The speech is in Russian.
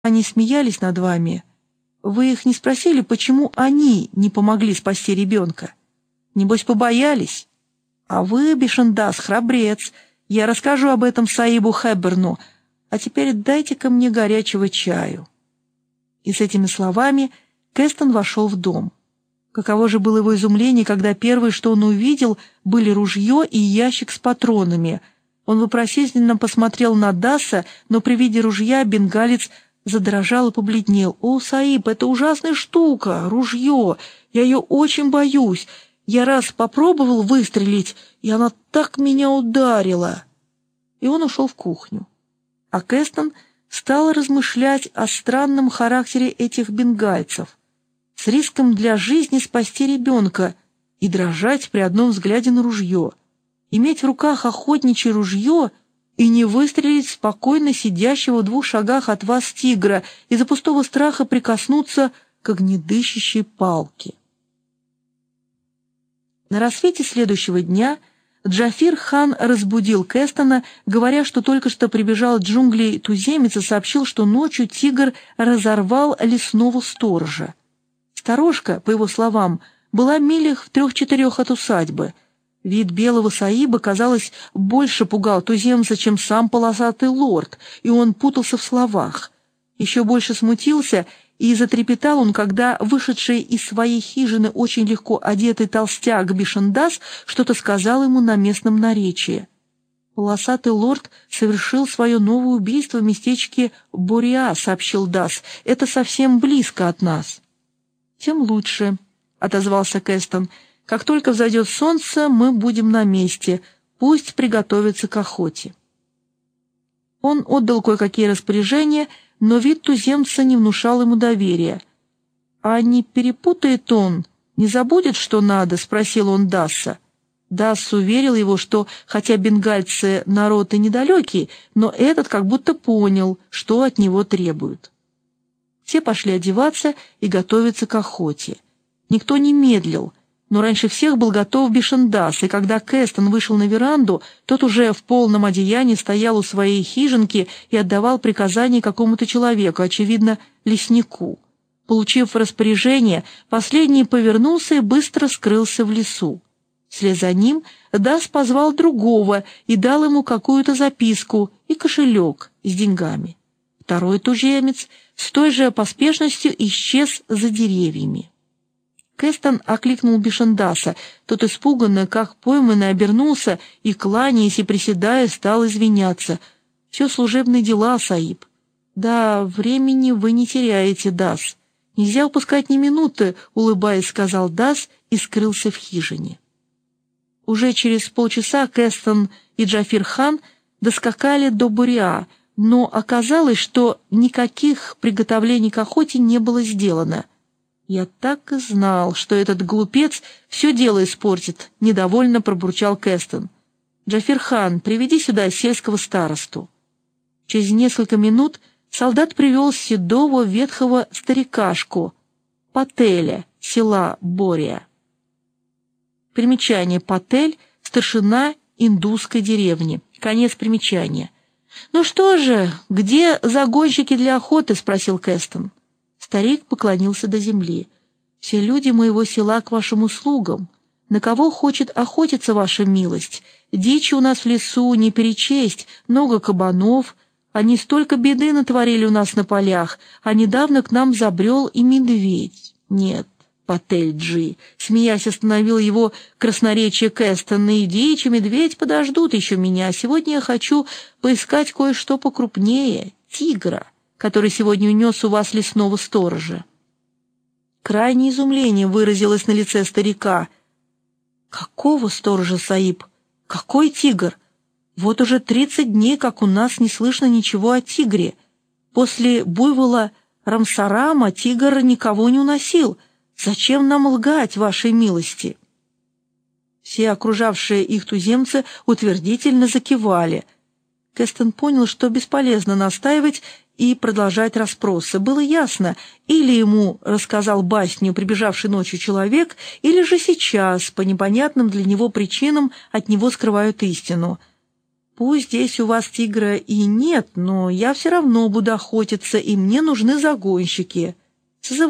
они смеялись над вами, вы их не спросили, почему они не помогли спасти ребенка? Небось, побоялись? А вы, Бишендас, храбрец. Я расскажу об этом Саибу Хэбберну. А теперь дайте-ка мне горячего чаю». И с этими словами Кэстон вошел в дом. Каково же было его изумление, когда первое, что он увидел, были ружье и ящик с патронами. Он вопросительно посмотрел на Дасса, но при виде ружья бенгалец задрожал и побледнел. «О, Саиб, это ужасная штука, ружье! Я ее очень боюсь. Я раз попробовал выстрелить, и она так меня ударила!» И он ушел в кухню. А Кэстон стал размышлять о странном характере этих бенгальцев, с риском для жизни спасти ребенка и дрожать при одном взгляде на ружье, иметь в руках охотничье ружье и не выстрелить в спокойно сидящего в 2 шагах от вас тигра из-за пустого страха прикоснуться к огнедышащей палке. На рассвете следующего дня Джафир-хан разбудил Кэстона, говоря, что только что прибежал от джунглей туземец и сообщил, что ночью тигр разорвал лесного сторожа. Сторожка, по его словам, была милях в 3-4 от усадьбы. Вид белого Саиба, казалось, больше пугал туземца, чем сам полосатый лорд, и он путался в словах. Еще больше смутился и затрепетал он, когда вышедший из своей хижины очень легко одетый толстяк Бишендас что-то сказал ему на местном наречии. «Полосатый лорд совершил свое новое убийство в местечке Бориа», — сообщил Дас. «Это совсем близко от нас». «Тем лучше», — отозвался Кэстон. «Как только взойдет солнце, мы будем на месте. Пусть приготовится к охоте». Он отдал кое-какие распоряжения, но вид туземца не внушал ему доверия. «А не перепутает он, не забудет, что надо?» — спросил он Дасса. Дасс уверил его, что, хотя бенгальцы народ и недалекий, но этот как будто понял, что от него требуют. Все пошли одеваться и готовиться к охоте. Никто не медлил, но раньше всех был готов Бишендас, и когда Кэстон вышел на веранду, тот уже в полном одеянии стоял у своей хижинки и отдавал приказания какому-то человеку, очевидно, леснику. Получив распоряжение, последний повернулся и быстро скрылся в лесу. Вслед за ним Дас позвал другого и дал ему какую-то записку и кошелек с деньгами. Второй туземец с той же поспешностью исчез за деревьями. Кэстон окликнул Бишендаса. Тот испуганно, как пойманный, обернулся и, кланяясь и приседая, стал извиняться. «Все служебные дела, Саиб». «Да, времени вы не теряете, Дас. Нельзя упускать ни минуты», — улыбаясь, сказал Дас и скрылся в хижине. Уже через полчаса Кэстон и Джафир-хан доскакали до Буриа, но оказалось, что никаких приготовлений к охоте не было сделано. «Я так и знал, что этот глупец все дело испортит», — недовольно пробурчал Кэстон. «Джафир-хан, приведи сюда сельского старосту». Через несколько минут солдат привел седого ветхого старикашку Пателя, села Бория. Примечание: Патель — старшина индусской деревни. Конец примечания. «Ну что же, где загонщики для охоты?» — спросил Кэстон. Старик поклонился до земли. «Все люди моего села к вашим услугам. На кого хочет охотиться ваша милость? Дичи у нас в лесу не перечесть, много кабанов. Они столько беды натворили у нас на полях, а недавно к нам забрел и медведь». «Нет, Патель-джи», — смеясь, остановил его красноречие Кэстон, «и дичи, медведь подождут еще меня. Сегодня я хочу поискать кое-что покрупнее — тигра, который сегодня унес у вас лесного сторожа». Крайнее изумление выразилось на лице старика. «Какого сторожа, Саиб? Какой тигр? Вот уже 30 дней, как у нас не слышно ничего о тигре. После буйвола Рамсарама тигр никого не уносил. Зачем нам лгать, вашей милости?» Все окружавшие их туземцы утвердительно закивали. Кэстон понял, что бесполезно настаивать и продолжать расспросы. Было ясно, или ему рассказал басню прибежавший ночью человек, или же сейчас, по непонятным для него причинам, от него скрывают истину. Пусть здесь у вас тигра и нет, но я все равно буду охотиться, и мне нужны загонщики. Созывайте